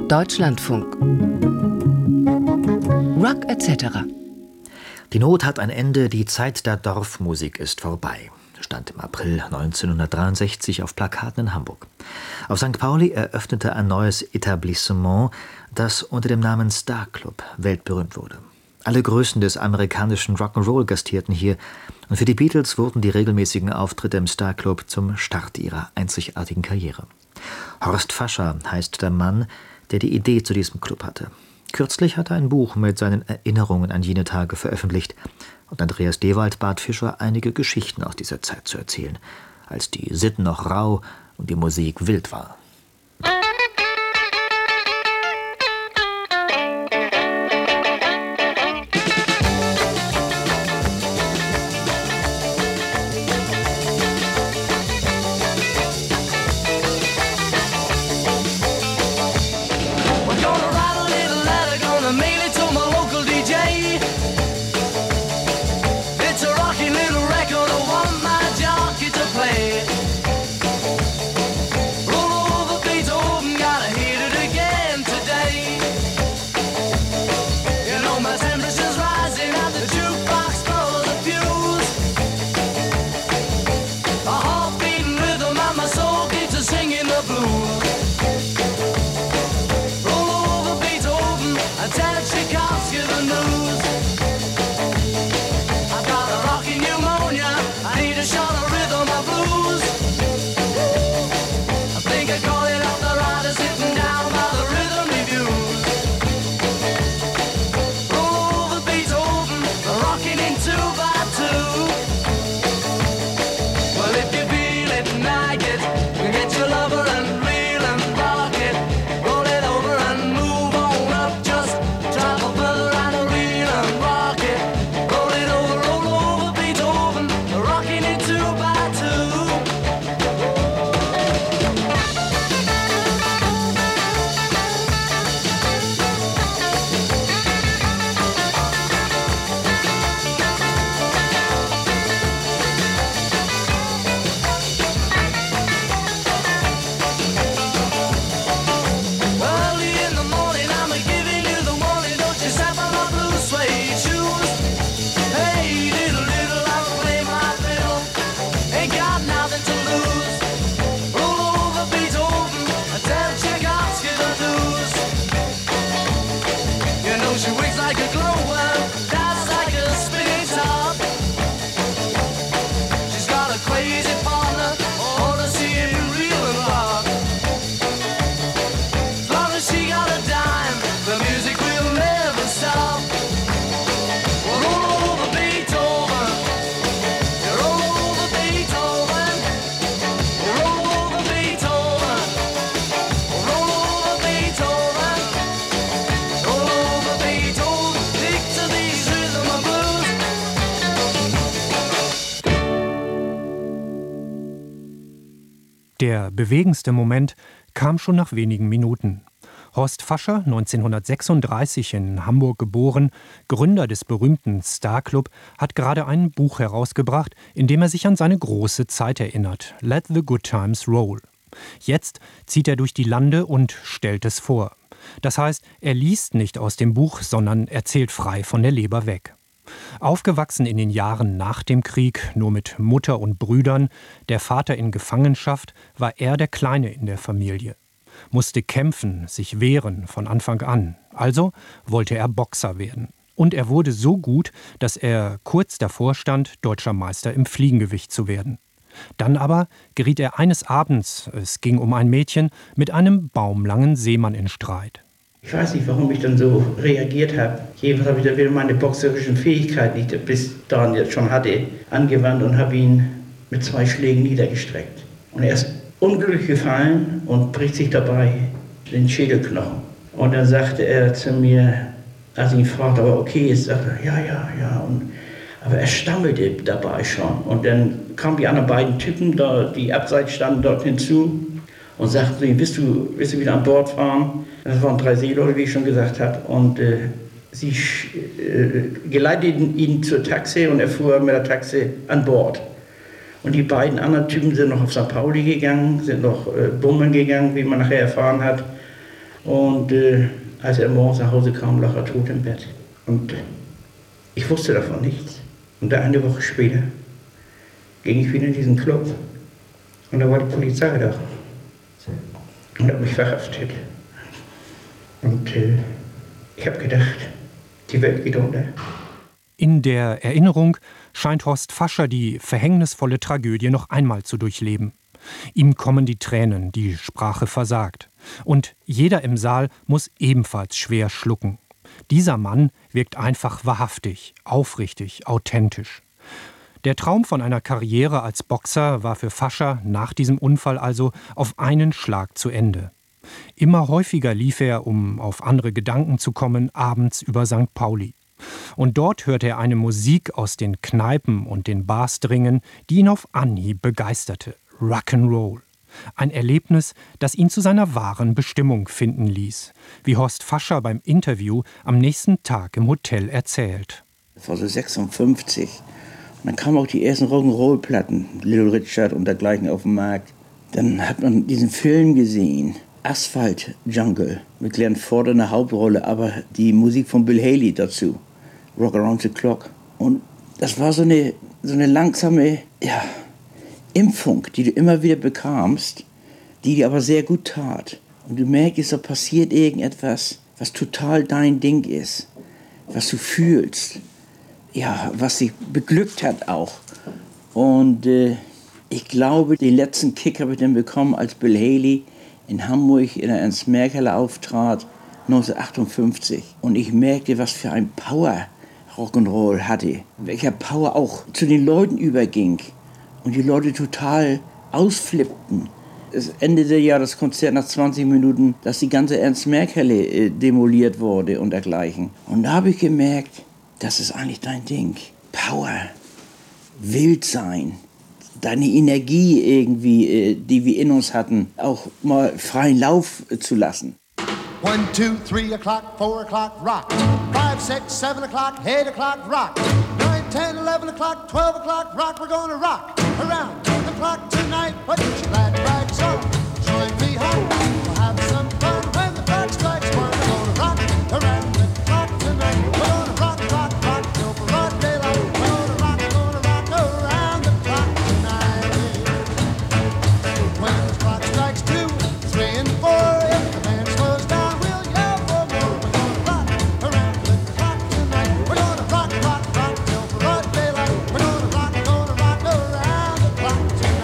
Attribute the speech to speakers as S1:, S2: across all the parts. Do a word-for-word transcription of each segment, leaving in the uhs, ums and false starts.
S1: Deutschlandfunk. Rock et cetera.
S2: Die Not hat ein Ende, die Zeit der Dorfmusik ist vorbei, stand im April neunzehnhundertdreiundsechzig auf Plakaten in Hamburg. Auf Sankt Pauli eröffnete ein neues Etablissement, das unter dem Namen Star Club weltberühmt wurde. Alle Größen des amerikanischen Rock'n'Roll gastierten hier, und für die Beatles wurden die regelmäßigen Auftritte im Star Club zum Start ihrer einzigartigen Karriere. Horst Fascher heißt der Mann, der die Idee zu diesem Club hatte. Kürzlich hat er ein Buch mit seinen Erinnerungen an jene Tage veröffentlicht, und Andreas Dewald bat Fischer, einige Geschichten aus dieser Zeit zu erzählen, als die Sitten noch rau und die Musik wild war.
S3: Der bewegendste Moment kam schon nach wenigen Minuten. Horst Fascher, neunzehnhundertsechsunddreißig in Hamburg geboren, Gründer des berühmten Star Club, hat gerade ein Buch herausgebracht, in dem er sich an seine große Zeit erinnert. Let the Good Times Roll. Jetzt zieht er durch die Lande und stellt es vor. Das heißt, er liest nicht aus dem Buch, sondern erzählt frei von der Leber weg. Aufgewachsen in den Jahren nach dem Krieg, nur mit Mutter und Brüdern, der Vater in Gefangenschaft, war er der Kleine in der Familie. Musste kämpfen, sich wehren von Anfang an. Also wollte er Boxer werden. Und er wurde so gut, dass er kurz davor stand, deutscher Meister im Fliegengewicht zu werden. Dann aber geriet er eines Abends, es ging um ein Mädchen, mit einem baumlangen Seemann in Streit.
S4: Ich weiß nicht, warum ich dann so reagiert habe. Jedenfalls habe ich da wieder meine boxerischen Fähigkeiten, die ich bis dahin jetzt schon hatte, angewandt und habe ihn mit zwei Schlägen niedergestreckt. Und er ist unglücklich gefallen und bricht sich dabei den Schädelknochen. Und dann sagte er zu mir, als ich ihn fragte, aber okay ist, sagte er, ja, ja, ja. Und, aber er stammelte dabei schon. Und dann kamen die anderen beiden Typen, da, die abseits standen, dort hinzu und sagten ihm, willst du, willst du wieder an Bord fahren? Das waren drei Seeleute, wie ich schon gesagt habe. Und äh, sie äh, geleiteten ihn zur Taxe und er fuhr mit der Taxe an Bord. Und die beiden anderen Typen sind noch auf Sankt Pauli gegangen, sind noch äh, bummeln gegangen, wie man nachher erfahren hat. Und äh, als er morgens nach Hause kam, lag er tot im Bett. Und äh, ich wusste davon nichts. Und da eine Woche später ging ich wieder in diesen Club. Und da war die Polizei da. Und hat mich verhaftet. Und äh, ich habe gedacht, die Welt geht unter.
S3: In der Erinnerung scheint Horst Fascher die verhängnisvolle Tragödie noch einmal zu durchleben. Ihm kommen die Tränen, die Sprache versagt. Und jeder im Saal muss ebenfalls schwer schlucken. Dieser Mann wirkt einfach wahrhaftig, aufrichtig, authentisch. Der Traum von einer Karriere als Boxer war für Fascher nach diesem Unfall also auf einen Schlag zu Ende. Immer häufiger lief er, um auf andere Gedanken zu kommen, abends über Sankt Pauli. Und dort hörte er eine Musik aus den Kneipen und den Bars dringen, die ihn auf Anhieb begeisterte. Rock'n'Roll. Ein Erlebnis, das ihn zu seiner wahren Bestimmung finden ließ, wie Horst Fascher beim Interview am nächsten Tag im Hotel erzählt.
S5: Das war so sechsundfünfzig. Und dann kamen auch die ersten Rock'n'Roll-Platten, Little Richard und dergleichen auf den Markt. Dann hat man diesen Film gesehen, Asphalt Jungle, mit Glenn Ford in der Hauptrolle, aber die Musik von Bill Haley dazu, Rock Around the Clock. Und das war so eine, so eine langsame, ja, Impfung, die du immer wieder bekamst, die dir aber sehr gut tat. Und du merkst, da passiert irgendetwas, was total dein Ding ist, was du fühlst, ja, was dich beglückt hat auch. Und äh, ich glaube, den letzten Kick habe ich dann bekommen, als Bill Haley in Hamburg in der Ernst-Merkel auftrat, neunzehnhundertachtundfünfzig. Und ich merkte, was für ein Power Rock'n'Roll hatte, welcher Power auch zu den Leuten überging. Und die Leute total ausflippten. Es endete ja das Konzert nach zwanzig Minuten, dass die ganze Ernst-Merkel äh, demoliert wurde und dergleichen. Und da habe ich gemerkt, das ist eigentlich dein Ding. Power, wild sein, deine Energie irgendwie, äh, die wir in uns hatten, auch mal freien Lauf äh, zu lassen.
S6: One, two, three o'clock, four o'clock, rock. Five, six, seven o'clock, eight o'clock, rock. Nine, ten, eleven o'clock, twelve o'clock, rock. We're gonna rock around the clock tonight. Put your glad rags on, join me home. We'll have some fun when the clock strikes one. We're gonna rock around the clock tonight. We're gonna rock, rock, rock till broad daylight. We're gonna rock, gonna rock around the clock tonight. When the clock strikes two, three, and four, if the band slows down, we'll yell for more. We're gonna rock around the clock tonight. We're gonna rock, rock, rock till broad daylight. We're gonna rock, gonna rock around the clock tonight.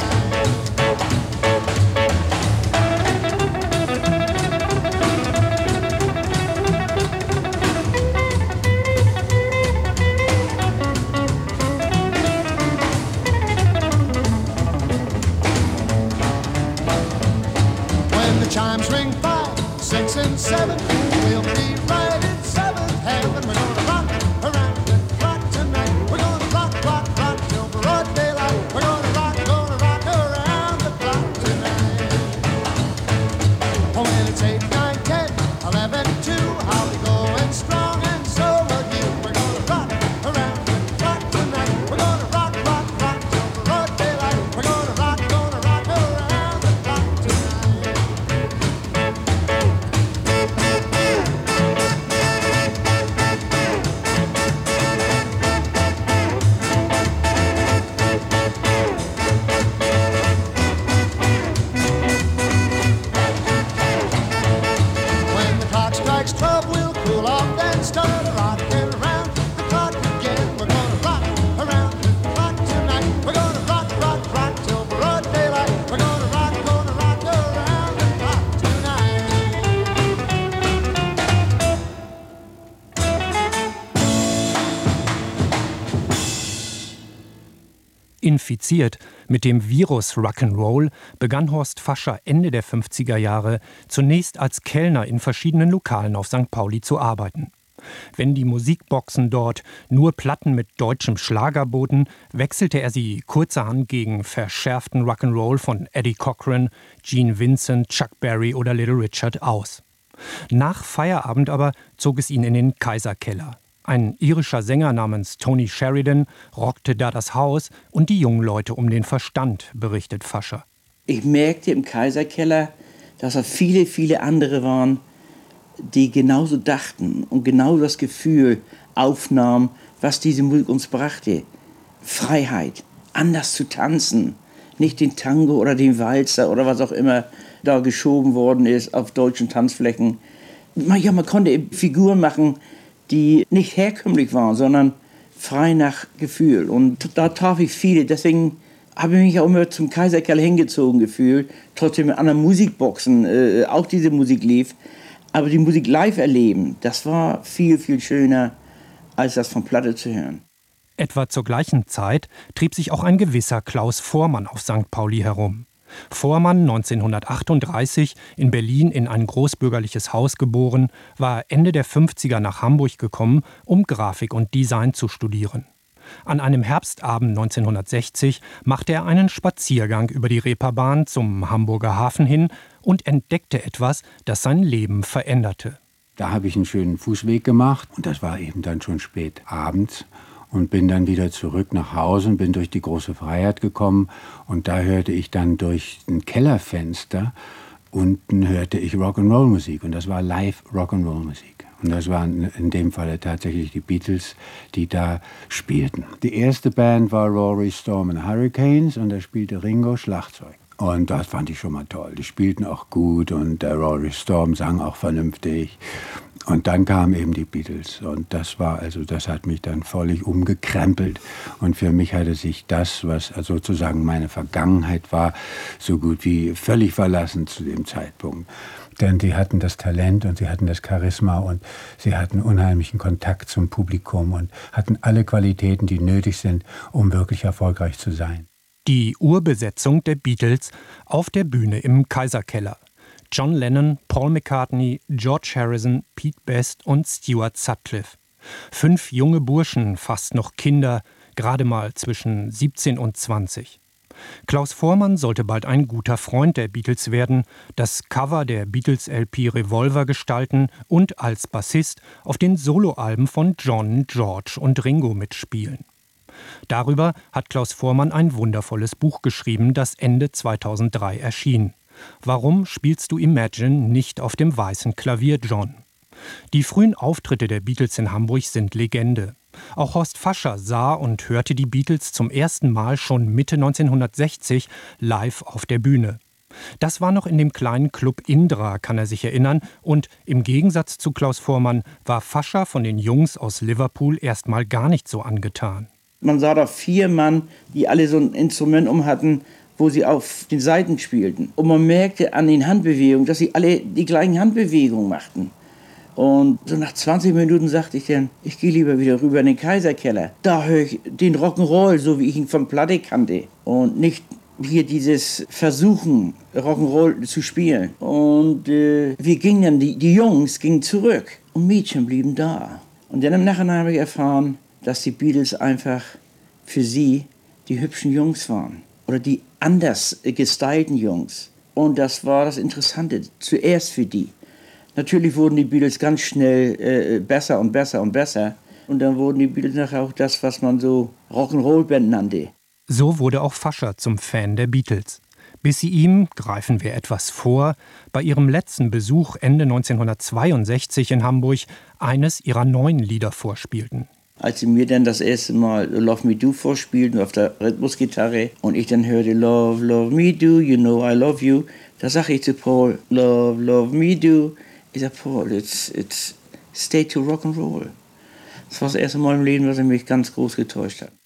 S6: When the chimes ring five, six, and seven, we'll be right in seventh heaven. We're gonna rock around the clock tonight. We're gonna rock, rock, rock till broad daylight. We're gonna rock, gonna rock around the clock tonight. Oh, when it's eight, nine, ten, eleven, two, I'll be going strong, and so will you. We're gonna rock around the clock tonight. We're gonna rock, rock, rock till broad daylight. We're gonna rock, gonna rock around the clock tonight. When the clock strikes twelve, we'll cool off and start rocking around the clock again. We're gonna rock around the clock tonight. We're gonna rock, rock, rock till broad daylight. We're gonna rock, gonna rock around the clock tonight.
S3: Infiziert mit dem Virus Rock'n'Roll begann Horst Fascher Ende der fünfziger Jahre zunächst als Kellner in verschiedenen Lokalen auf Sankt Pauli zu arbeiten. Wenn die Musikboxen dort nur Platten mit deutschem Schlager boten, wechselte er sie kurzerhand gegen verschärften Rock'n'Roll von Eddie Cochran, Gene Vincent, Chuck Berry oder Little Richard aus. Nach Feierabend aber zog es ihn in den Kaiserkeller. Ein irischer Sänger namens Tony Sheridan rockte da das Haus und die jungen Leute um den Verstand, berichtet Fascher.
S5: Ich merkte im Kaiserkeller, dass da viele, viele andere waren, die genauso dachten und genau das Gefühl aufnahmen, was diese Musik uns brachte. Freiheit, anders zu tanzen, nicht den Tango oder den Walzer oder was auch immer da geschoben worden ist auf deutschen Tanzflächen. Ja, man konnte eben Figuren machen, die nicht herkömmlich waren, sondern frei nach Gefühl. Und da traf ich viele, deswegen habe ich mich auch immer zum Kaiserkeller hingezogen gefühlt, trotzdem mit anderen Musikboxen äh, auch diese Musik lief. Aber die Musik live erleben, das war viel, viel schöner, als das von Platte zu hören.
S3: Etwa zur gleichen Zeit trieb sich auch ein gewisser Klaus Voormann auf Sankt Pauli herum. Voormann, neunzehnhundertachtunddreißig, in Berlin in ein großbürgerliches Haus geboren, war Ende der fünfziger nach Hamburg gekommen, um Grafik und Design zu studieren. An einem Herbstabend neunzehnhundertsechzig machte er einen Spaziergang über die Reeperbahn zum Hamburger Hafen hin und entdeckte etwas, das sein Leben veränderte.
S7: Da habe ich einen schönen Fußweg gemacht und das war eben dann schon spät abends und bin dann wieder zurück nach Hause und bin durch die große Freiheit gekommen und da hörte ich dann durch ein Kellerfenster, unten hörte ich Rock'n'Roll-Musik und das war live Rock'n'Roll-Musik. Und das waren in dem Falle tatsächlich die Beatles, die da spielten. Die erste Band war Rory Storm and Hurricanes und da spielte Ringo Schlagzeug. Und das fand ich schon mal toll. Die spielten auch gut und der Rory Storm sang auch vernünftig. Und dann kamen eben die Beatles und das war also, das hat mich dann völlig umgekrempelt. Und für mich hatte sich das, was sozusagen meine Vergangenheit war, so gut wie völlig verlassen zu dem Zeitpunkt. Denn sie hatten das Talent und sie hatten das Charisma und sie hatten unheimlichen Kontakt zum Publikum und hatten alle Qualitäten, die nötig sind, um wirklich erfolgreich zu sein.
S3: Die Urbesetzung der Beatles auf der Bühne im Kaiserkeller. John Lennon, Paul McCartney, George Harrison, Pete Best und Stuart Sutcliffe. Fünf junge Burschen, fast noch Kinder, gerade mal zwischen siebzehn und zwanzig. Klaus Voormann sollte bald ein guter Freund der Beatles werden, das Cover der Beatles-L P Revolver gestalten und als Bassist auf den Soloalben von John, George und Ringo mitspielen. Darüber hat Klaus Voormann ein wundervolles Buch geschrieben, das Ende zweitausenddrei erschien. Warum spielst du Imagine nicht auf dem weißen Klavier, John? Die frühen Auftritte der Beatles in Hamburg sind Legende. Auch Horst Fascher sah und hörte die Beatles zum ersten Mal schon Mitte neunzehnhundertsechzig live auf der Bühne. Das war noch in dem kleinen Club Indra, kann er sich erinnern, und im Gegensatz zu Klaus Voormann war Fascher von den Jungs aus Liverpool erstmal gar nicht so angetan.
S5: Man sah da vier Mann, die alle so ein Instrument um hatten, wo sie auf den Saiten spielten. Und man merkte an den Handbewegungen, dass sie alle die gleichen Handbewegungen machten. Und so nach zwanzig Minuten sagte ich dann, ich gehe lieber wieder rüber in den Kaiserkeller. Da höre ich den Rock'n'Roll, so wie ich ihn von Platte kannte. Und nicht hier dieses Versuchen, Rock'n'Roll zu spielen. Und äh, wir gingen dann, die, die Jungs gingen zurück und Mädchen blieben da. Und dann im Nachhinein habe ich erfahren, dass die Beatles einfach für sie die hübschen Jungs waren. Oder die anders gestylten Jungs. Und das war das Interessante, zuerst für die. Natürlich wurden die Beatles ganz schnell äh, besser und besser und besser. Und dann wurden die Beatles nachher auch das, was man so Rock'n'Roll-Band nannte.
S3: So wurde auch Fascher zum Fan der Beatles. Bis sie ihm, greifen wir etwas vor, bei ihrem letzten Besuch Ende neunzehnhundertzweiundsechzig in Hamburg eines ihrer neuen Lieder vorspielten.
S5: Als sie mir dann das erste Mal Love Me Do vorspielten auf der Rhythmusgitarre und ich dann hörte Love, Love Me Do, You Know I Love You, da sage ich zu Paul, Love, Love Me Do. Ich sage, Paul, it's, it's stay to Rock'n'Roll. Das war das erste Mal im Leben, was er mich ganz groß getäuscht hat.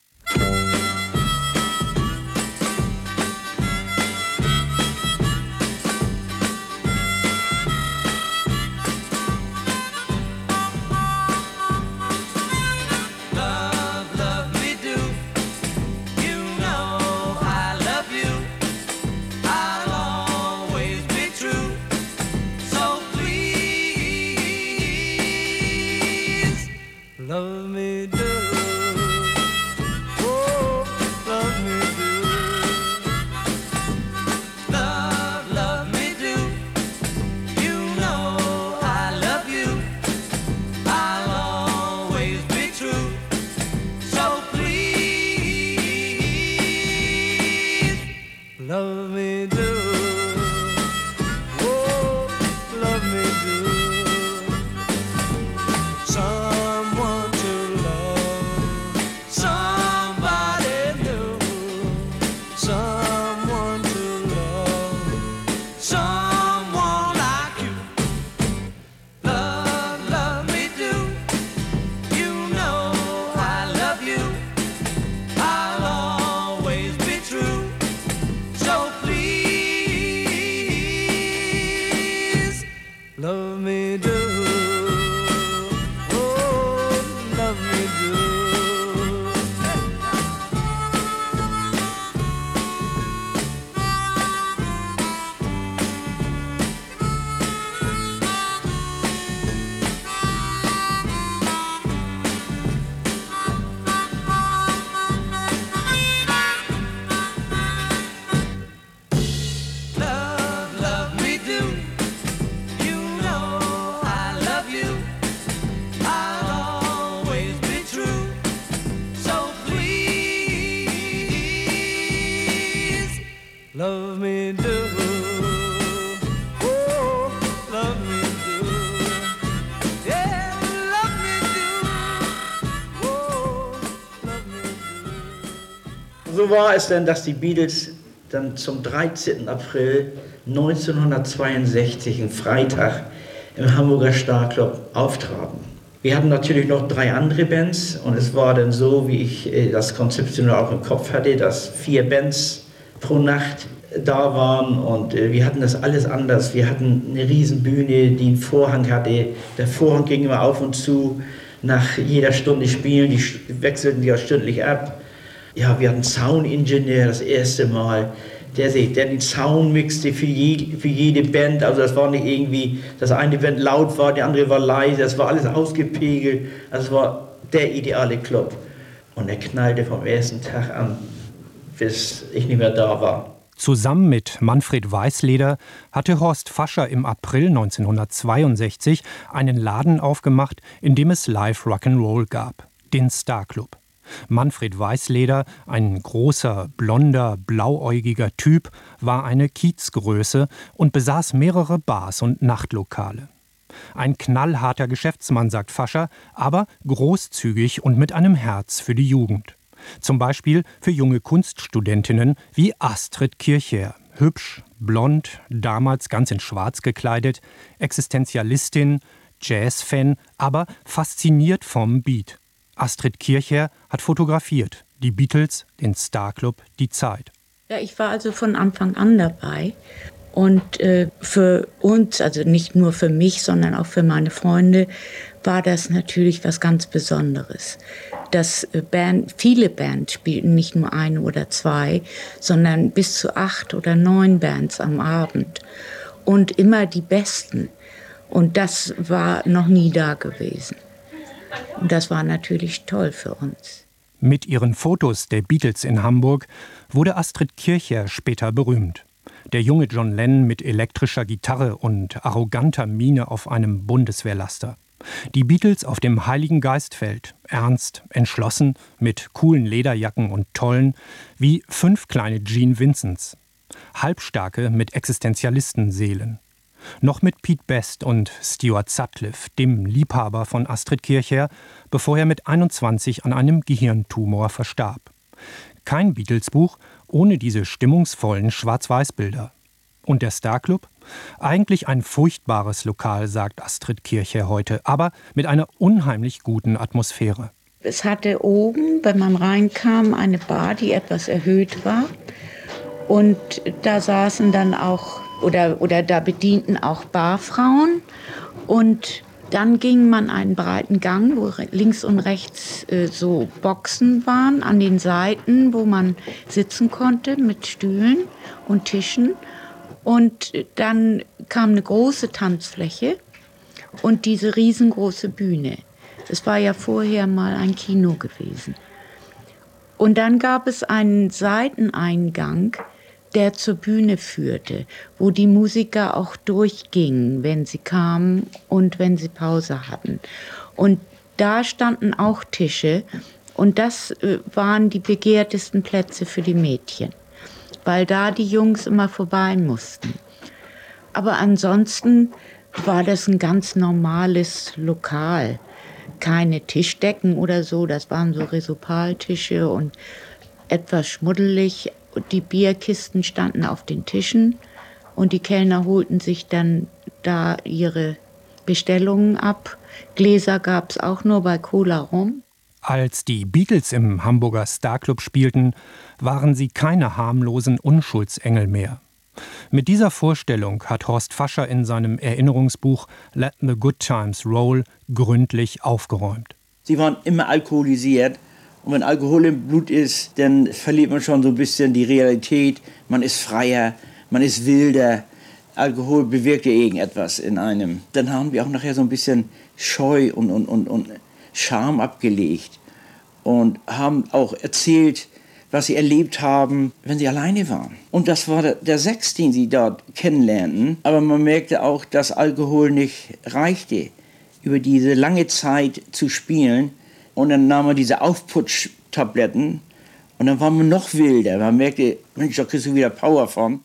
S4: so war es dann, dass die Beatles dann zum dreizehnten April neunzehnhundertzweiundsechzig, einen Freitag, im Hamburger Starclub auftraten. Wir hatten natürlich noch drei andere Bands und es war dann so, wie ich das konzeptionell auch im Kopf hatte, dass vier Bands pro Nacht da waren und wir hatten das alles anders. Wir hatten eine riesen Bühne, die einen Vorhang hatte. Der Vorhang ging immer auf und zu. Nach jeder Stunde Spielen, die wechselten die auch stündlich ab. Ja, wir hatten einen Soundingenieur das erste Mal, der, der den Sound mixte für, je, für jede Band. Also das war nicht irgendwie, dass eine Band laut war, die andere war leise. Das war alles ausgepegelt. Also es war der ideale Club. Und er knallte vom ersten Tag an, bis ich nicht mehr da war.
S3: Zusammen mit Manfred Weißleder hatte Horst Fascher im April neunzehnhundertzweiundsechzig einen Laden aufgemacht, in dem es Live Rock'n'Roll gab, den Starclub. Manfred Weißleder, ein großer, blonder, blauäugiger Typ, war eine Kiezgröße und besaß mehrere Bars und Nachtlokale. Ein knallharter Geschäftsmann, sagt Fascher, aber großzügig und mit einem Herz für die Jugend. Zum Beispiel für junge Kunststudentinnen wie Astrid Kirchherr. Hübsch, blond, damals ganz in Schwarz gekleidet, Existenzialistin, Jazzfan, aber fasziniert vom Beat. Astrid Kirchherr hat fotografiert, die Beatles, den Starclub, die Zeit.
S8: Ja, ich war also von Anfang an dabei. Und äh, für uns, also nicht nur für mich, sondern auch für meine Freunde, war das natürlich was ganz Besonderes. Dass äh, Band, viele Bands spielten, nicht nur eine oder zwei, sondern bis zu acht oder neun Bands am Abend. Und immer die Besten. Und das war noch nie da gewesen. Und das war natürlich toll für uns.
S3: Mit ihren Fotos der Beatles in Hamburg wurde Astrid Kirchherr später berühmt. Der junge John Lennon mit elektrischer Gitarre und arroganter Miene auf einem Bundeswehrlaster. Die Beatles auf dem Heiligen Geistfeld, ernst, entschlossen, mit coolen Lederjacken und Tollen, wie fünf kleine Gene Vincents. Halbstarke mit Existenzialistenseelen. Noch mit Pete Best und Stuart Sutcliffe, dem Liebhaber von Astrid Kirchherr, bevor er mit einundzwanzig an einem Gehirntumor verstarb. Kein Beatles-Buch ohne diese stimmungsvollen Schwarz-Weiß-Bilder. Und der Starclub? Eigentlich ein furchtbares Lokal, sagt Astrid Kirchherr heute, aber mit einer unheimlich guten Atmosphäre.
S8: Es hatte oben, wenn man reinkam, eine Bar, die etwas erhöht war. Und da saßen dann auch, oder, oder da bedienten auch Barfrauen. Und dann ging man einen breiten Gang, wo links und rechts äh, so Boxen waren, an den Seiten, wo man sitzen konnte mit Stühlen und Tischen. Und dann kam eine große Tanzfläche und diese riesengroße Bühne. Es war ja vorher mal ein Kino gewesen. Und dann gab es einen Seiteneingang, der zur Bühne führte, wo die Musiker auch durchgingen, wenn sie kamen und wenn sie Pause hatten. Und da standen auch Tische und das äh, waren die begehrtesten Plätze für die Mädchen, weil da die Jungs immer vorbei mussten. Aber ansonsten war das ein ganz normales Lokal. Keine Tischdecken oder so, das waren so Resopaltische und etwas schmuddelig. Die Bierkisten standen auf den Tischen und die Kellner holten sich dann da ihre Bestellungen ab. Gläser gab es auch nur bei Cola Rum.
S3: Als die Beatles im Hamburger Starclub spielten, waren sie keine harmlosen Unschuldsengel mehr. Mit dieser Vorstellung hat Horst Fascher in seinem Erinnerungsbuch Let the Good Times Roll gründlich aufgeräumt.
S5: Sie waren immer alkoholisiert. Und wenn Alkohol im Blut ist, dann verliert man schon so ein bisschen die Realität. Man ist freier, man ist wilder. Alkohol bewirkt ja irgendetwas in einem. Dann haben wir auch nachher so ein bisschen Scheu und, und, und, und Scham abgelegt. Und haben auch erzählt, was sie erlebt haben, wenn sie alleine waren. Und das war der, der Sex, den sie dort kennenlernten. Aber man merkte auch, dass Alkohol nicht reichte, über diese lange Zeit zu spielen. Und dann nahm man diese Aufputschtabletten und dann war man noch wilder. Man merkte, Mensch, da kriegst du wieder Power von.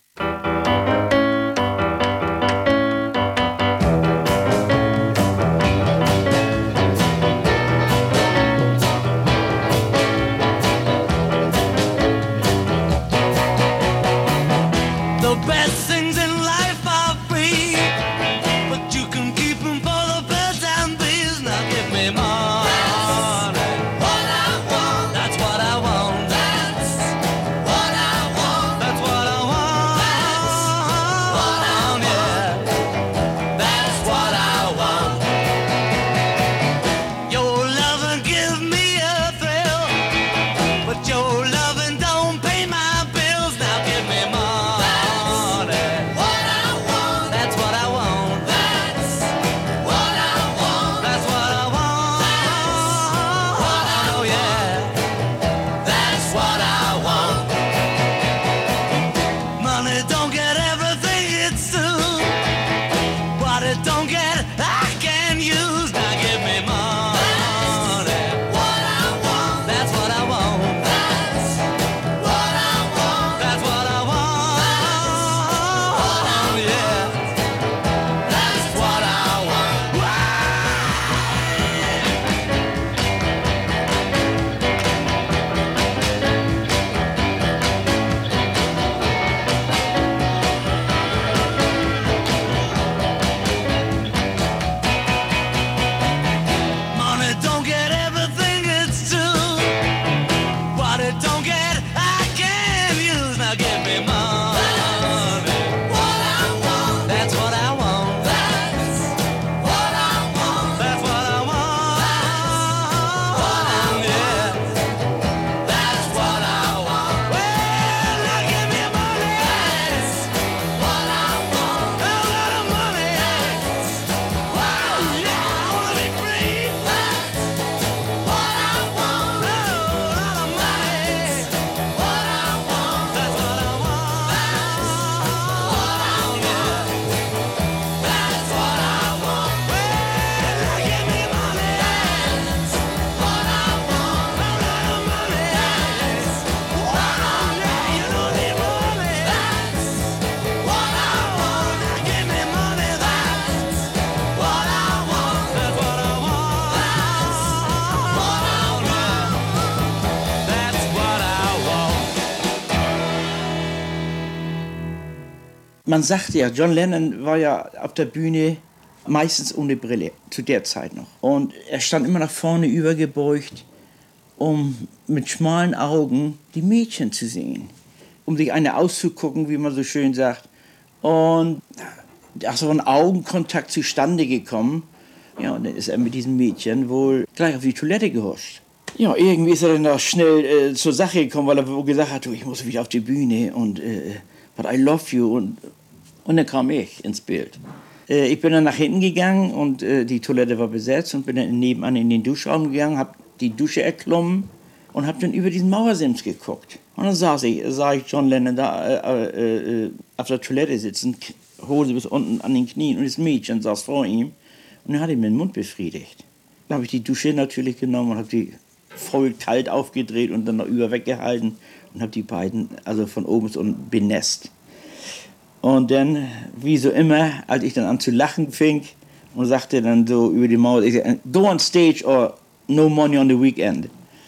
S9: What it don't get, I can use. Now give me money. That's what I want. That's what I want. That's what I want. That's what I want. Yeah. That's what I want. Money don't get everything it's due. What it don't get, I can use. Now give me money. What I want. That's what I want. That's what I want. That's what I want. Yeah. That's what I want. Well, now give me money. That's what I want. A lot of money. Wow, yeah, I wanna be free. That's what I want. A lot of money. What I want. That's what I want. That's what I want. That's what I want. Well, now give me money. That's what I want. A lot of money. That's wow, yeah, you know me money. That's what I want. Now give me money. That's what I want. That's what I want. That's what I want.
S5: Man sagte ja, John Lennon war ja auf der Bühne meistens ohne Brille, zu der Zeit noch. Und er stand immer nach vorne übergebeugt, um mit schmalen Augen die Mädchen zu sehen. Um sich eine auszugucken, wie man so schön sagt. Und da ist so ein Augenkontakt zustande gekommen. Ja, und dann ist er mit diesem Mädchen wohl gleich auf die Toilette gehuscht. Ja, irgendwie ist er dann auch schnell äh, zur Sache gekommen, weil er wohl gesagt hat, du, ich muss wieder auf die Bühne und äh, but I love you. Und, und dann kam ich ins Bild. Äh, ich bin dann nach hinten gegangen und äh, die Toilette war besetzt und bin dann nebenan in den Duschraum gegangen, habe die Dusche erklommen und habe dann über diesen Mauersims geguckt. Und dann saß ich, sah ich John Lennon da äh, äh, auf der Toilette sitzen, Hose bis unten an den Knien und das Mädchen saß vor ihm und er hat ihm den Mund befriedigt. Dann habe ich die Dusche natürlich genommen und habe die voll kalt aufgedreht und dann noch über weggehalten und habe die beiden also von oben bis unten benässt. Und dann, wie so immer, als ich dann an zu lachen fing und sagte dann so über die Mauer, ich sagte, go on stage or no money on the weekend.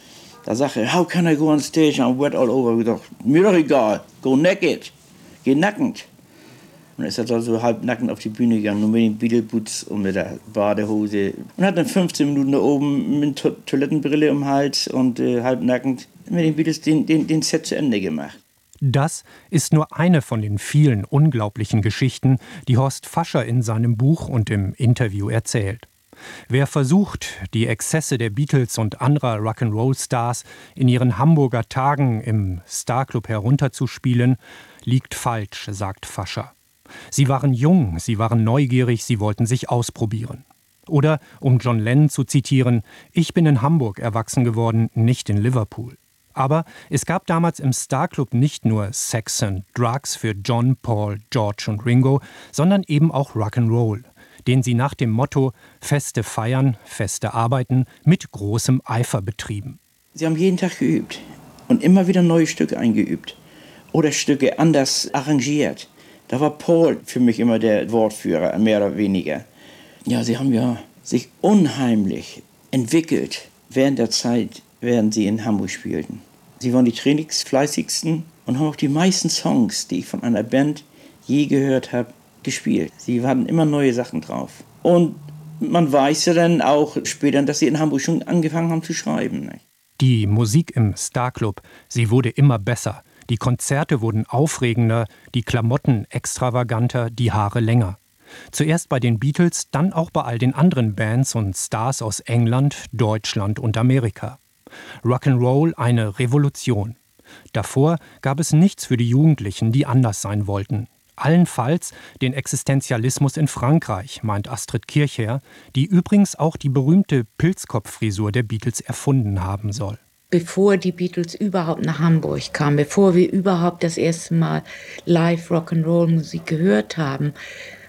S5: Da sagte er, how can I go on stage, I'm wet all over. Ich dachte, mir doch egal, go naked, geh nackend. Und dann ist er da so halb nackend auf die Bühne gegangen, nur mit den Beatle-Boots und mit der Badehose. Und hat dann fünfzehn Minuten da oben mit to Toilettenbrille um den Hals und äh, halb nackend mit den Beatles den, den, den Set zu Ende gemacht.
S3: Das ist nur eine von den vielen unglaublichen Geschichten, die Horst Fascher in seinem Buch und im Interview erzählt. Wer versucht, die Exzesse der Beatles und anderer Rock'n'Roll-Stars in ihren Hamburger Tagen im Starclub herunterzuspielen, liegt falsch, sagt Fascher. Sie waren jung, sie waren neugierig, sie wollten sich ausprobieren. Oder, um John Lennon zu zitieren, ich bin in Hamburg erwachsen geworden, nicht in Liverpool. Aber es gab damals im Starclub nicht nur Sex and Drugs für John, Paul, George und Ringo, sondern eben auch Rock'n'Roll, den sie nach dem Motto Feste feiern, Feste arbeiten mit großem Eifer betrieben.
S5: Sie haben jeden Tag geübt und immer wieder neue Stücke eingeübt oder Stücke anders arrangiert. Da war Paul für mich immer der Wortführer, mehr oder weniger. Ja, sie haben ja sich unheimlich entwickelt während der Zeit, während sie in Hamburg spielten. Sie waren die trainingsfleißigsten und haben auch die meisten Songs, die ich von einer Band je gehört habe, gespielt. Sie hatten immer neue Sachen drauf. Und man weiß ja dann auch später, dass sie in Hamburg schon angefangen haben zu schreiben. Ne?
S3: Die Musik im Starclub, sie wurde immer besser. Die Konzerte wurden aufregender, die Klamotten extravaganter, die Haare länger. Zuerst bei den Beatles, dann auch bei all den anderen Bands und Stars aus England, Deutschland und Amerika. Rock'n'Roll eine Revolution. Davor gab es nichts für die Jugendlichen, die anders sein wollten. Allenfalls den Existenzialismus in Frankreich, meint Astrid Kirchherr, die übrigens auch die berühmte Pilzkopffrisur der Beatles erfunden haben soll.
S8: Bevor die Beatles überhaupt nach Hamburg kamen, bevor wir überhaupt das erste Mal live Rock'n'Roll-Musik gehört haben,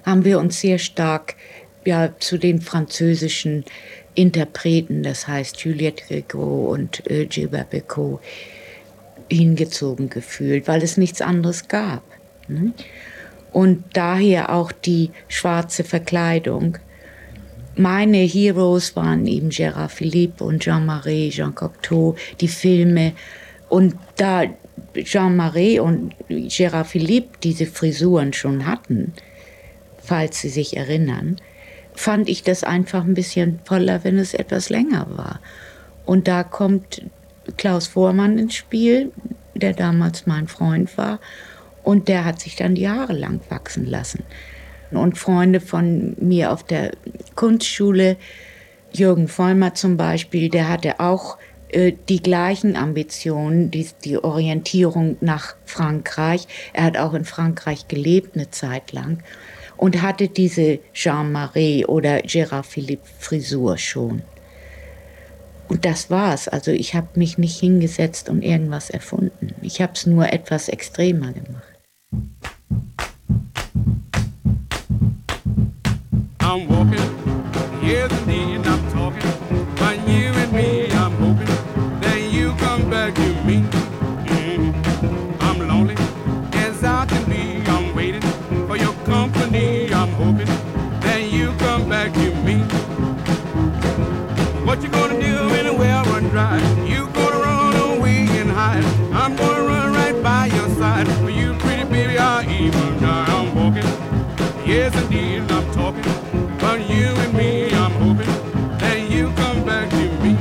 S8: haben wir uns sehr stark ja, zu den französischen Interpreten, das heißt Juliette Gréco und äh, Gilbert Bécaud, hingezogen gefühlt, weil es nichts anderes gab. Ne? Und daher auch die schwarze Verkleidung. Meine Heroes waren eben Gérard Philippe und Jean Marais, Jean Cocteau, die Filme. Und da Jean Marais und Gérard Philippe diese Frisuren schon hatten, falls Sie sich erinnern, fand ich das einfach ein bisschen toller, wenn es etwas länger war. Und da kommt Klaus Voormann ins Spiel, der damals mein Freund war. Und der hat sich dann die Haare lang wachsen lassen. Und Freunde von mir auf der Kunstschule, Jürgen Vollmer zum Beispiel, der hatte auch äh, die gleichen Ambitionen, die, die Orientierung nach Frankreich. Er hat auch in Frankreich gelebt eine Zeit lang und hatte diese Jean Marais oder Gérard Philippe Frisur schon. Und das war's. Also ich habe mich nicht hingesetzt und irgendwas erfunden. Ich habe es nur etwas extremer gemacht.
S10: I'm walking, yes indeed, I'm talking. But you and me, I'm hoping that you come back to me. Mm. I'm lonely, as I can be. I'm waiting for your company. I'm hoping that you come back to me. What you gonna do when the well run dry? You gonna run away and hide. I'm gonna run right by your side. For you, pretty baby, I'll even die. I'm walking, yes indeed, I'm talking. But you and me, I'm hoping that you come back to me.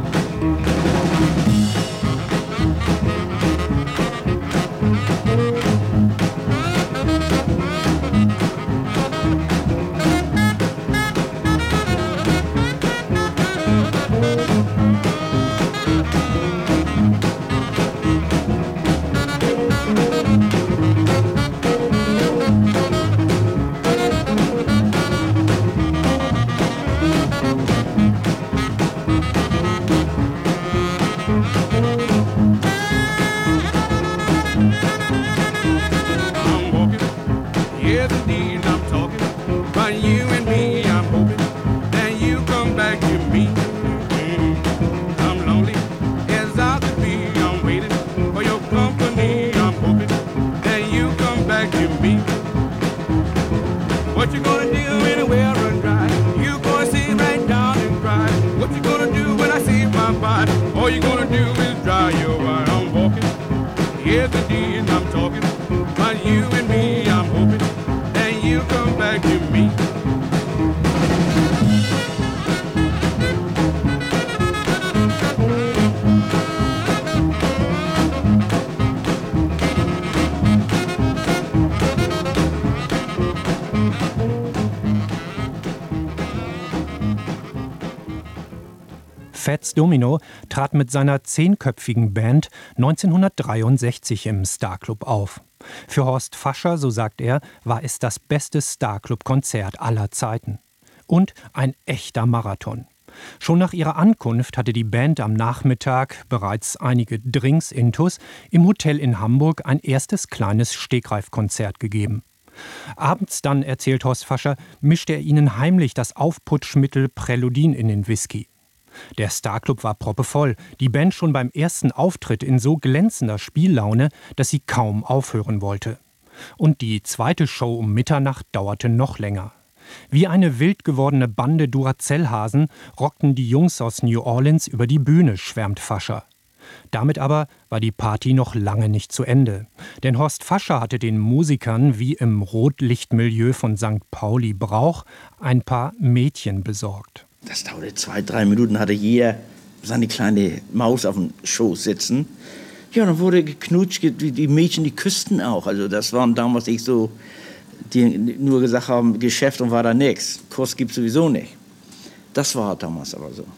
S3: Fats Domino trat mit seiner zehnköpfigen Band neunzehnhundertdreiundsechzig im Starclub auf. Für Horst Fascher, so sagt er, war es das beste Starclub-Konzert aller Zeiten. Und ein echter Marathon. Schon nach ihrer Ankunft hatte die Band am Nachmittag bereits einige Drinks intus im Hotel in Hamburg ein erstes kleines Stegreifkonzert gegeben. Abends dann, erzählt Horst Fascher, mischte er ihnen heimlich das Aufputschmittel Präludin in den Whisky. Der Starclub war proppevoll, die Band schon beim ersten Auftritt in so glänzender Spiellaune, dass sie kaum aufhören wollte. Und die zweite Show um Mitternacht dauerte noch länger. Wie eine wild gewordene Bande Duracell-Hasen rockten die Jungs aus New Orleans über die Bühne, schwärmt Fascher. Damit aber war die Party noch lange nicht zu Ende. Denn Horst Fascher hatte den Musikern, wie im Rotlichtmilieu von Sankt Pauli Brauch, ein paar Mädchen besorgt.
S5: Das dauerte zwei, drei Minuten, hatte jeder seine kleine Maus auf dem Schoß sitzen. Ja, dann wurde geknutscht, die Mädchen, die küssten auch. Also das waren damals nicht so, die nur gesagt haben, Geschäft und war da nichts. Kuss gibt's sowieso nicht. Das war damals aber so.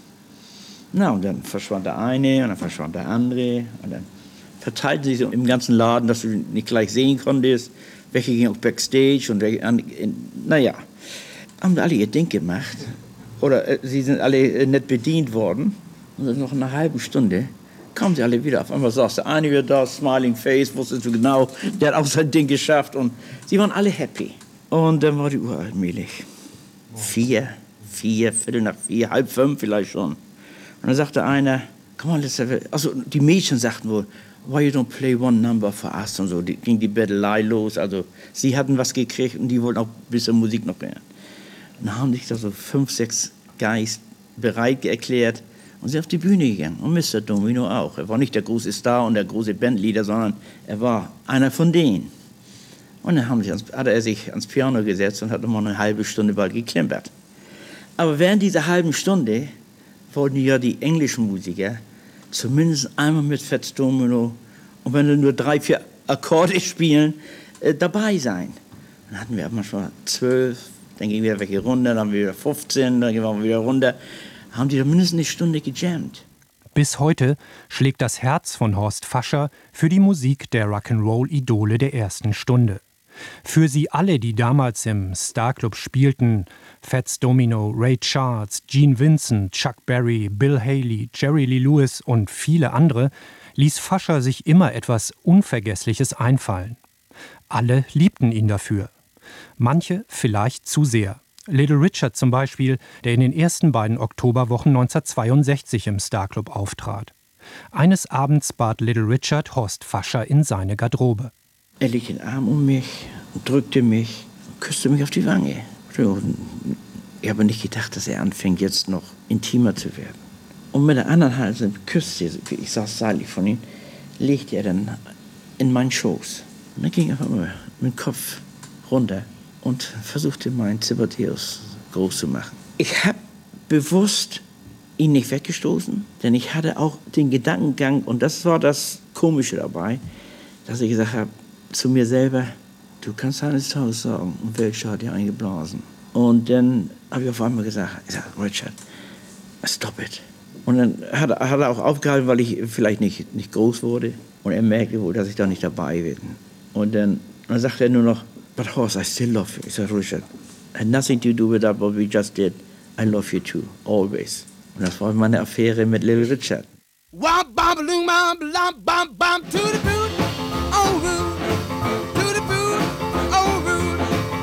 S5: Na, und dann verschwand der eine und dann verschwand der andere. Und dann verteilten sich so im ganzen Laden, dass du nicht gleich sehen konntest. Welche gingen auch Backstage und welche, naja, haben alle ihr Ding gemacht. Oder äh, sie sind alle äh, nicht bedient worden. Und dann noch eine halbe Stunde kamen sie alle wieder. Auf einmal saß der eine wieder da, smiling face, wusstest du genau, der hat auch sein Ding geschafft. Und sie waren alle happy. Und dann war die Uhr allmählich. Vier, vier, Viertel nach vier, halb fünf vielleicht schon. Und dann sagte einer, komm mal, let's have a... Also die Mädchen sagten wohl, why you don't play one number for us und so. Die ging die Bettelei los. Also sie hatten was gekriegt und die wollten auch ein bisschen Musik noch hören. Und dann haben sich da so fünf, sechs Guys bereit erklärt und sind auf die Bühne gegangen. Und Mister Domino auch. Er war nicht der große Star und der große Bandleader, sondern er war einer von denen. Und dann haben sie ans, hat er sich ans Piano gesetzt und hat nochmal eine halbe Stunde bald geklimpert. Aber während dieser halben Stunde wollten ja die englischen Musiker zumindest einmal mit Fats Domino und wenn wir nur drei, vier Akkorde spielen, äh, dabei sein. Dann hatten wir manchmal zwölf, dann gingen wir welche runter, dann haben wir wieder fünfzehn, dann gehen wir wieder runter. Haben die da mindestens eine Stunde gejammt.
S3: Bis heute schlägt das Herz von Horst Fascher für die Musik der Rock'n'Roll-Idole der ersten Stunde. Für sie alle, die damals im Starclub spielten, Fats Domino, Ray Charles, Gene Vincent, Chuck Berry, Bill Haley, Jerry Lee Lewis und viele andere, ließ Fascher sich immer etwas Unvergessliches einfallen. Alle liebten ihn dafür. Manche vielleicht zu sehr. Little Richard zum Beispiel, der in den ersten beiden Oktoberwochen neunzehnhundertzweiundsechzig im Starclub auftrat. Eines Abends bat Little Richard Horst Fascher in seine Garderobe.
S5: Er legte den Arm um mich, drückte mich, küsste mich auf die Wange. Ich habe nicht gedacht, dass er anfängt, jetzt noch intimer zu werden. Und mit der anderen Hand küsste er, ich saß seitlich von ihm, legte er dann in meinen Schoß. Und dann ging er einfach mal mit dem Kopf runter und versuchte, meinen Zipperteus groß zu machen. Ich habe bewusst ihn nicht weggestoßen, denn ich hatte auch den Gedankengang, und das war das Komische dabei, dass ich gesagt habe, zu mir selber, du kannst eines Tages sagen, und welcher hat dir eingeblasen? Und dann habe ich auf einmal gesagt, ich sag, Richard, stop it. Und dann hat, hat er auch aufgehalten, weil ich vielleicht nicht, nicht groß wurde. Und er merkte wohl, dass ich da nicht dabei bin. Und dann, dann sagte er nur noch, but Horst, I still love you. Ich sag, Richard, had nothing to do with that, what we just did. I love you too, always. Und das war meine Affäre mit Little Richard.
S9: Womp bam balloon bam bam bam bam to the boot, oh rude, to the boot, oh rude,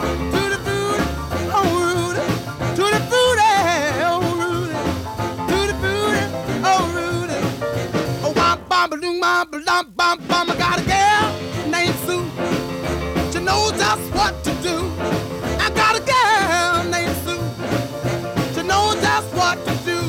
S9: to the boot, oh rude, to the boot, oh rude, to the boot, oh rude. Oh womp bam balloon bam bam bam bam. I got a girl named Sue. She knows just what to do. I got a girl named Sue. She knows just what to do.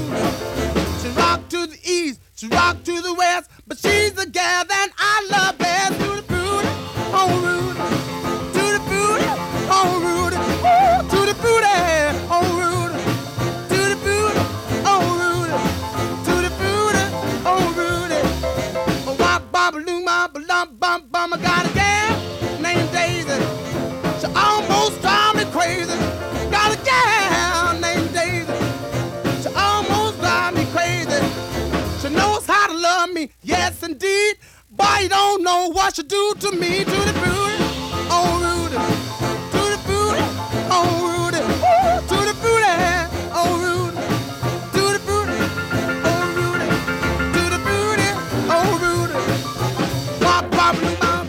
S9: She rock to the east. She rock to the west, but she's the gal that I love best. To the booty, oh Rudy, to the booty, oh Rudy, ooh, to the booty, oh Rudy, to the booty, oh Rudy, to the booty, oh Rudy. Oh, wop, bop, loom, bop, bum, bum, bum. I got a gal named Daisy. She almost drives me crazy. Got a gal named Daisy. She almost drives me crazy. She knows how to love me, yes indeed. Boy, you don't know what she do to me. To the booty, oh Rudy. To the booty, oh Rudy. Ooh, to the booty, oh Rudy. To the booty, oh Rudy. To the booty, oh Rudy. Wop, wop, wop.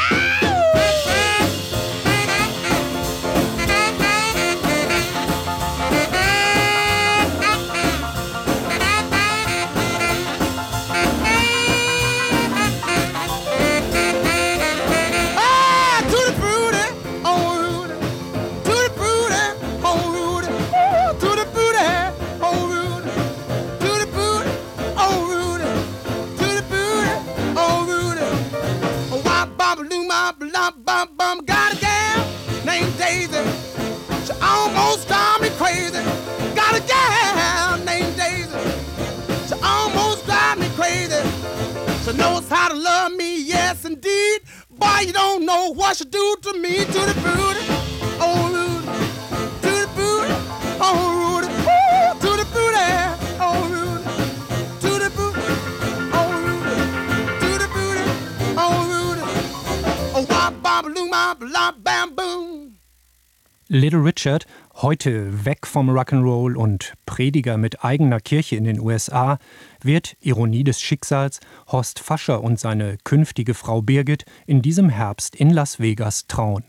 S9: Bum, bum, got a gal named Daisy. She almost drives me crazy. Got a gal named Daisy. She almost drives me crazy. She knows how to love me, yes indeed. Boy, you don't know what she do to me. To the booty, oh Rudy. To the booty, oh Rudy. Ooh, to the booty, oh Rudy. To the booty, oh Rudy. To the booty, oh Rudy. Oh, wop, bop, loom, bop, lop, bam, boom.
S3: Little Richard, heute weg vom Rock'n'Roll und Prediger mit eigener Kirche in den U S A, wird, Ironie des Schicksals, Horst Fascher und seine künftige Frau Birgit in diesem Herbst in Las Vegas trauen.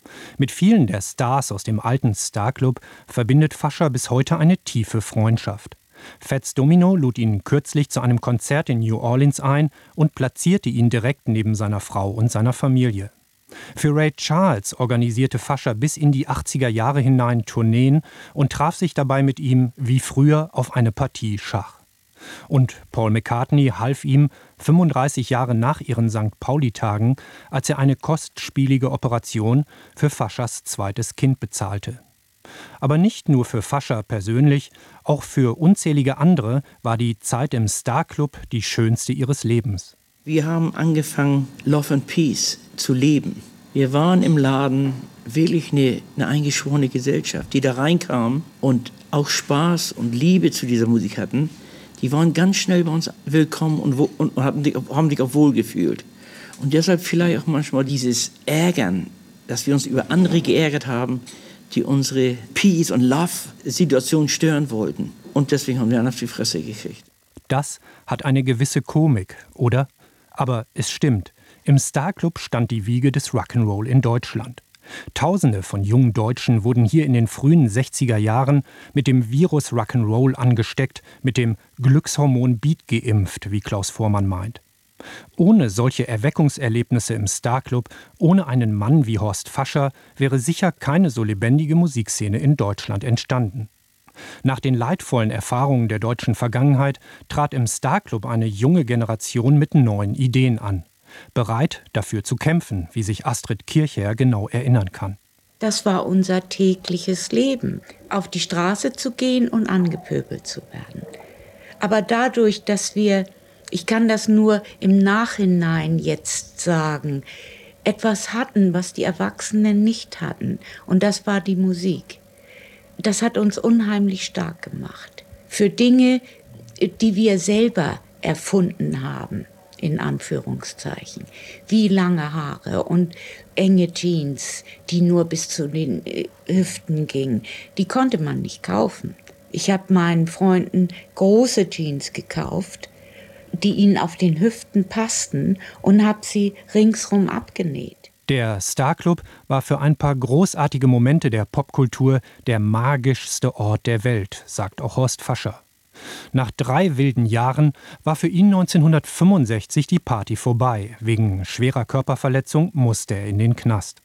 S3: Mit vielen der Stars aus dem alten Starclub verbindet Fascher bis heute eine tiefe Freundschaft. Fats Domino lud ihn kürzlich zu einem Konzert in New Orleans ein und platzierte ihn direkt neben seiner Frau und seiner Familie. Für Ray Charles organisierte Fascher bis in die achtziger Jahre hinein Tourneen und traf sich dabei mit ihm wie früher auf eine Partie Schach. Und Paul McCartney half ihm fünfunddreißig Jahre nach ihren Sankt Pauli-Tagen, als er eine kostspielige Operation für Faschers zweites Kind bezahlte. Aber nicht nur für Fascher persönlich, auch für unzählige andere war die Zeit im Starclub die schönste ihres Lebens.
S5: Wir haben angefangen, Love and Peace zu leben. Wir waren im Laden wirklich eine, eine eingeschworene Gesellschaft, die da reinkam und auch Spaß und Liebe zu dieser Musik hatten. Die waren ganz schnell bei uns willkommen und, wo, und hatten die, haben sich auch wohlgefühlt. Und deshalb vielleicht auch manchmal dieses Ärgern, dass wir uns über andere geärgert haben, die unsere Peace- und Love-Situation stören wollten. Und deswegen haben wir dann auf die Fresse gekriegt.
S3: Das hat eine gewisse Komik, oder? Aber es stimmt, im Starclub stand die Wiege des Rock'n'Roll in Deutschland. Tausende von jungen Deutschen wurden hier in den frühen sechziger Jahren mit dem Virus Rock'n'Roll angesteckt, mit dem Glückshormon Beat geimpft, wie Klaus Voormann meint. Ohne solche Erweckungserlebnisse im Starclub, ohne einen Mann wie Horst Fascher, wäre sicher keine so lebendige Musikszene in Deutschland entstanden. Nach den leidvollen Erfahrungen der deutschen Vergangenheit trat im Starclub eine junge Generation mit neuen Ideen an. Bereit, dafür zu kämpfen, wie sich Astrid Kirchherr genau erinnern kann.
S8: Das war unser tägliches Leben, auf die Straße zu gehen und angepöbelt zu werden. Aber dadurch, dass wir, ich kann das nur im Nachhinein jetzt sagen, etwas hatten, was die Erwachsenen nicht hatten, und das war die Musik. Das hat uns unheimlich stark gemacht. Für Dinge, die wir selber erfunden haben, in Anführungszeichen. Wie lange Haare und enge Jeans, die nur bis zu den Hüften gingen. Die konnte man nicht kaufen. Ich habe meinen Freunden große Jeans gekauft, die ihnen auf den Hüften passten, und habe sie ringsrum abgenäht.
S3: Der Starclub war für ein paar großartige Momente der Popkultur der magischste Ort der Welt, sagt auch Horst Fascher. Nach drei wilden Jahren war für ihn neunzehnhundertfünfundsechzig die Party vorbei. Wegen schwerer Körperverletzung musste er in den Knast.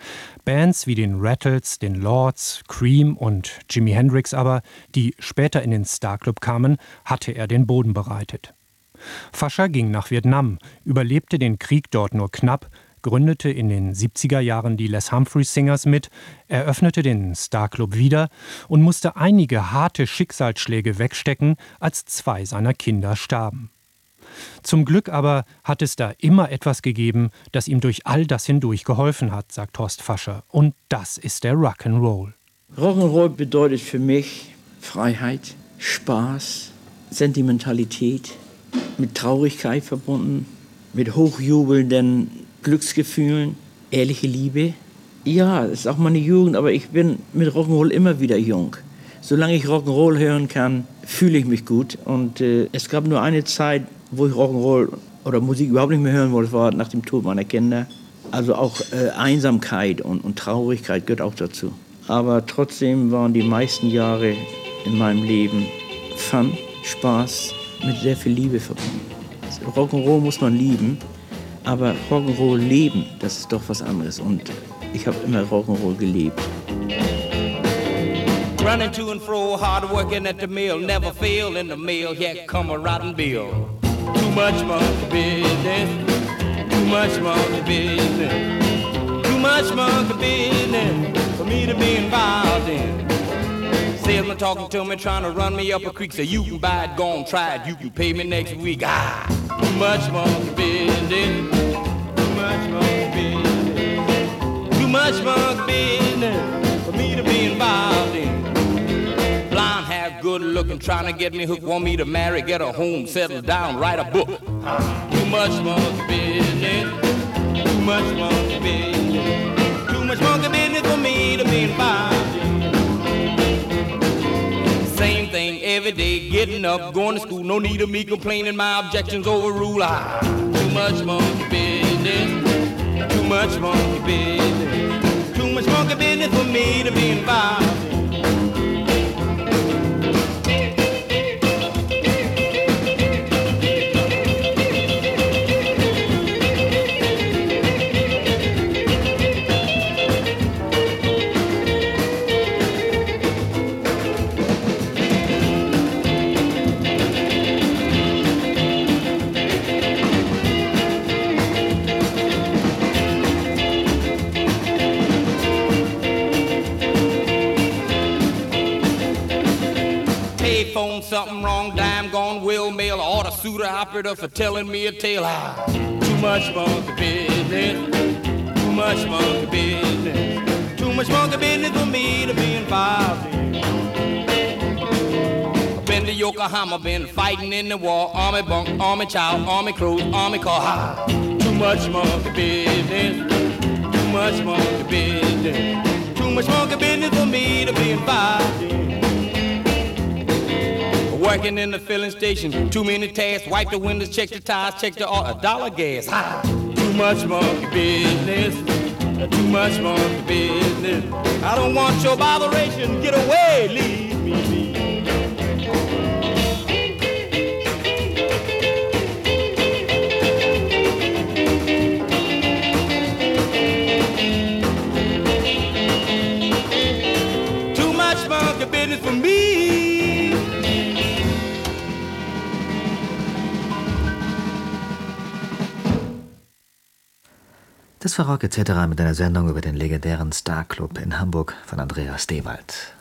S3: Bands wie den Rattles, den Lords, Cream und Jimi Hendrix aber, die später in den Starclub kamen, hatte er den Boden bereitet. Fascher ging nach Vietnam, überlebte den Krieg dort nur knapp, gründete in den siebziger Jahren die Les Humphreys Singers mit, eröffnete den Starclub wieder und musste einige harte Schicksalsschläge wegstecken, als zwei seiner Kinder starben. Zum Glück aber hat es da immer etwas gegeben, das ihm durch all das hindurch geholfen hat, sagt Horst Fascher. Und das ist der Rock'n'Roll.
S5: Rock'n'Roll bedeutet für mich Freiheit, Spaß, Sentimentalität, mit Traurigkeit verbunden, mit hochjubelnden Glücksgefühlen, ehrliche Liebe. Ja, es ist auch meine Jugend, aber ich bin mit Rock'n'Roll immer wieder jung. Solange ich Rock'n'Roll hören kann, fühle ich mich gut. Und äh, es gab nur eine Zeit, wo ich Rock'n'Roll oder Musik überhaupt nicht mehr hören wollte, das war nach dem Tod meiner Kinder. Also auch äh, Einsamkeit und, und Traurigkeit gehört auch dazu. Aber trotzdem waren die meisten Jahre in meinem Leben Fun, Spaß, mit sehr viel Liebe verbunden. Rock'n'Roll muss man lieben. Aber Rock'n'Roll leben, das ist doch was anderes. Und ich habe immer Rock'n'Roll gelebt.
S11: Running to and fro, hard working at the mill, never fail in the mill, here come a rotten bill. Too much monkey business, too much monkey business, too much monkey business for me to be involved in. Salesman talking to me, trying to run me up a creek, say you can buy it, go on, try it, you can pay me next week. Ah, too much monkey business. Too much monkey business for me to be involved in. Blonde hair, good looking, trying to get me hooked, want me to marry, get a home, settle down, write a book. Too much monkey business, too much monkey business, too much monkey business for me to be involved in. Same thing every day, getting up, going to school, no need of me complaining, my objections overrule. Ah, too much monkey business. Too much monkey business, too much monkey business for me to be involved in. Phone something wrong, dime gone, will mail, order suitor operator for telling me a tale. Ah, too much monkey business, too much monkey business, too much monkey business for me to be involved in. I've been to Yokohama, been fighting in the war, army bunk, army child, army clothes, army car. Ah, too much monkey business, too much monkey business, too much monkey business for me to be involved in. Working in the filling station, too many tasks, wipe the windows, check the tires, check the uh, dollar gas. Ha! Too much monkey business, too much monkey business. I don't want your botheration, get away, leave me be. Too much monkey business for me.
S2: Das war Rock et cetera mit einer Sendung über den legendären Star Club in Hamburg von Andreas Dewald.